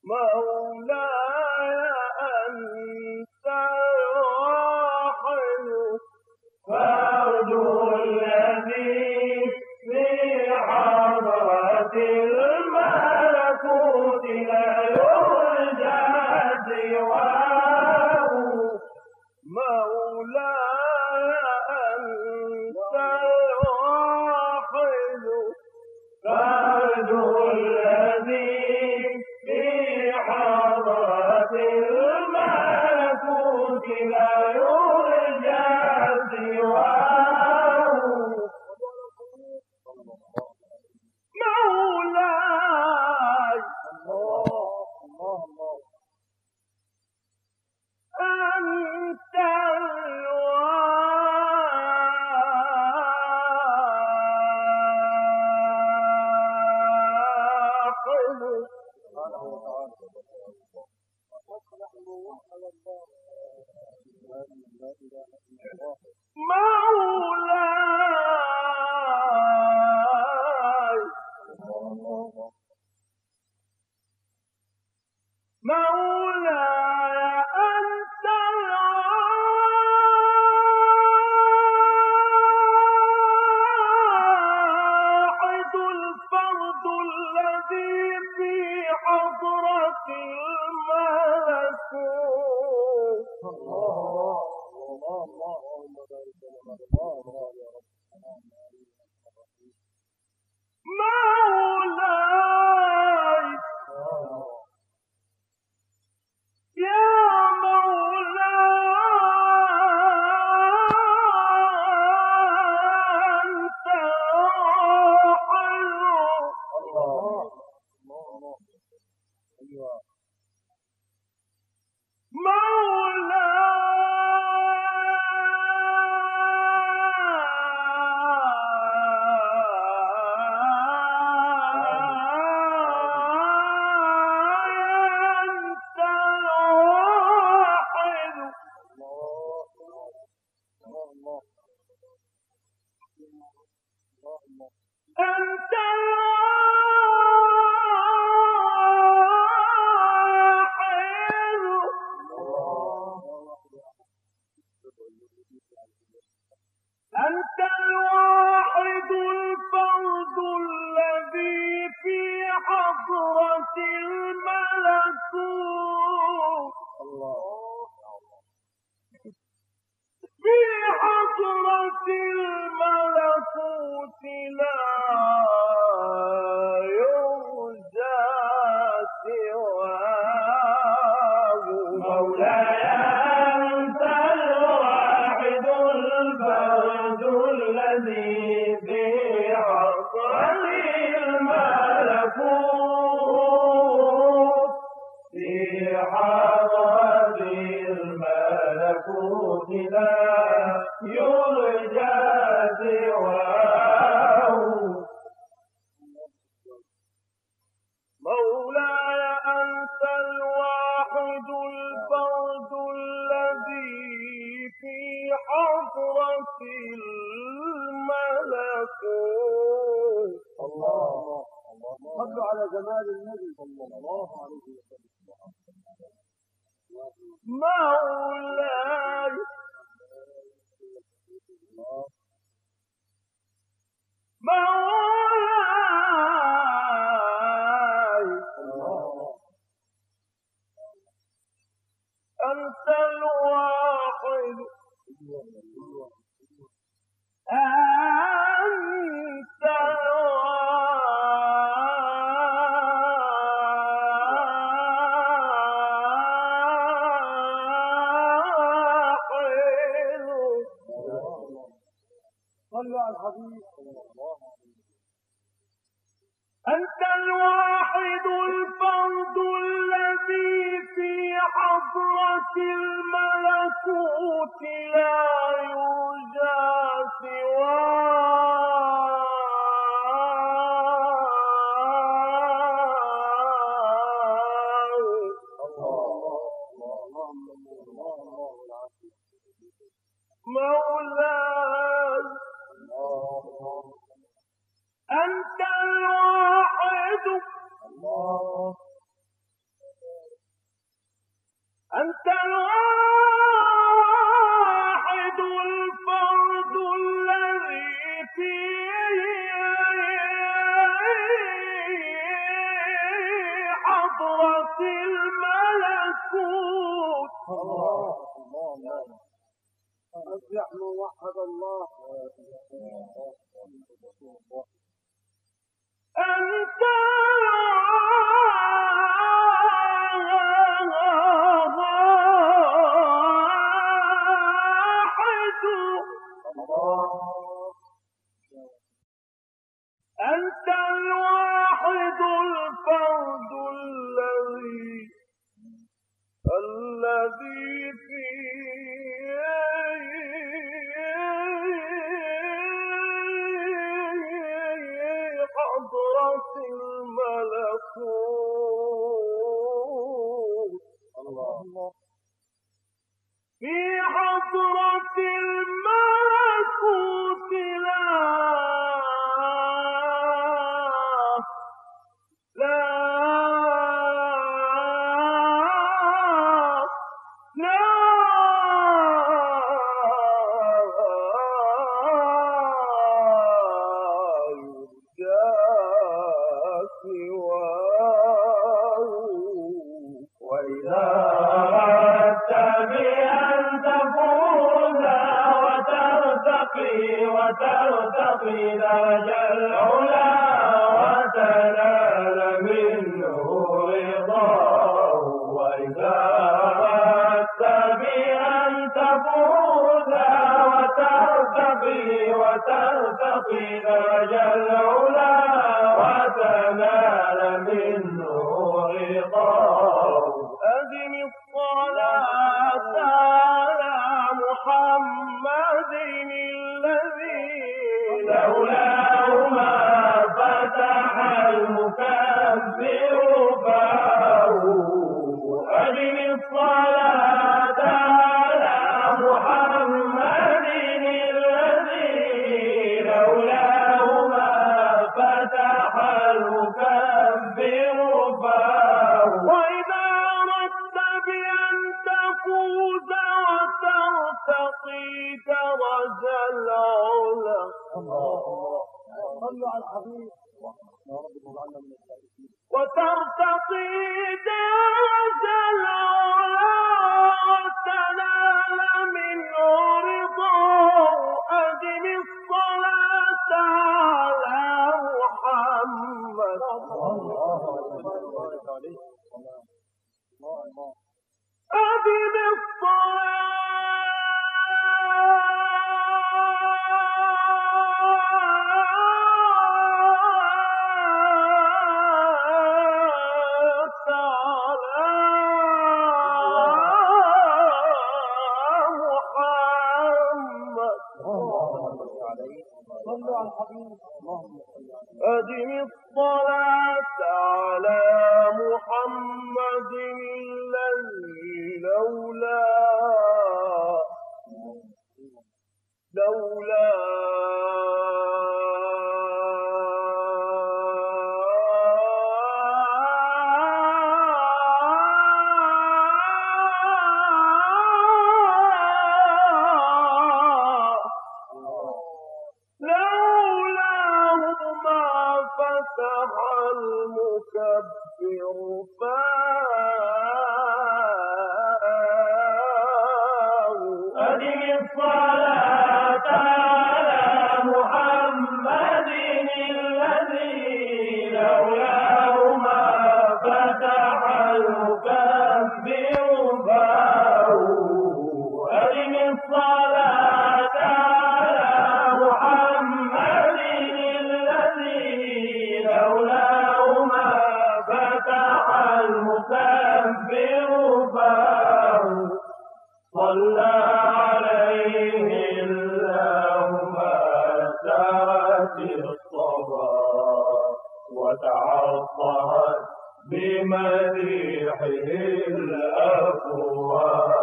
مولاي أنت الواحد فرد الذي في حضرة الملكوت لا يرجى سواه مولاي أنت الواحد فرد الذي في حضرة الملكوت لا يرجى سواه مولاي أنت مولاي أنت الواحد الفرد الذي في حضرة الملكوت مولاي يا مولاي أنت أنت أنت الواحد الفرد الذي في حضرة الملكوت في حضرة الملكوت لا يرجى سواه مولاي أنت الواحد الفرد الذي في حضرة الملكوت في حضرة الملكوت لا يرجى سواه مولاي أنت الواحد الفرد الذي في حضرة الملكوت الله صلوا على جمال النبي صلى الله عليه وسلم مولاي مولاي أنت الواحد أنت صلوا على الحبيب صلى الله عليه وسلم أنت الواحد الفرد الذي في حضرة الملكوت لا يرجى سواه مولاي أنت الواحد الله الله أفلح من وحد الله. أنت أنت الواحد الفرد الذي في حضرة الملكوت في حضرة الملكوت وترتقي درجة العلا وتنال منه رضاه وإذا أردت بأن تفوز وترتقي درجة العلا وتنال منه رضاه أدم الصلاة على محمد لولاه ما فتح المكبر فاه أدم الصلاة على محمد الذي لولاه ما فتح المكبر فاه وإذا أردت بأن تفوز وترتقي درجة العلا صلوا على الحبيب يا رب اجعلنا من الفائزين. وترتقي درجة العلا وتنال منه رضاه أدم الصلاة على محمد أدم الصلاة أدم الصلاة على محمد الذي لولا فتح المكبر فاه أدم الصلاة على محمد الذي لولاه ما فتح المكبر فاه أدم الصلاة على محمد لولاه ما فتح المكبر فاه صلى عليه الله ما سرت الصبا وتعطرت بمديحه الأفواه